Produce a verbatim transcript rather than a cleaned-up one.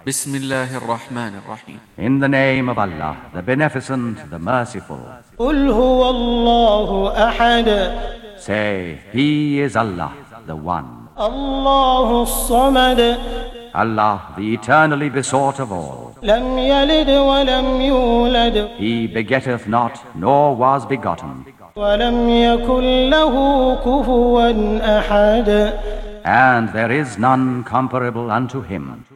Bismillahir Rahmanir Rahim. In the name of Allah, the Beneficent, the Merciful. قل هو الله أحد. Say, He is Allah, the One. الله الصمد. Allah, the eternally besought of all. لم يلد ولم يولد. He begetteth not, nor was begotten. ولم يكن له كفوا أحد. And there is none comparable unto Him.